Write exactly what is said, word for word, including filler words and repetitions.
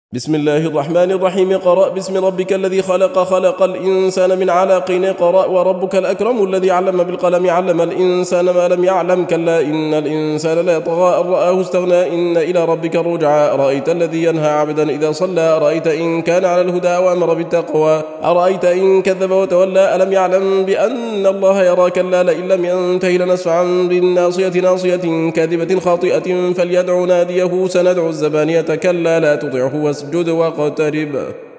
بسم الله الرحمن الرحيم. قرأ باسم ربك الذي خلق خلق الإنسان من علق. قرأ وربك الأكرم الذي علم بالقلم علم الإنسان ما لم يعلم كلا إن الإنسان لا يطغى أن رآه استغنى إن إلى ربك الرجعى. أرأيت الذي ينهى عبدا إذا صلى أرأيت إن كان على الهدى وأمر بالتقوى أرأيت إن كذب وتولى ألم يعلم بأن الله يرى كلا لئن لم ينته لنسفعا بالناصية ناصية كاذبة خاطئة فليدع ناديه سندع الزبانية كلا لا تطعه واسجد واقترب.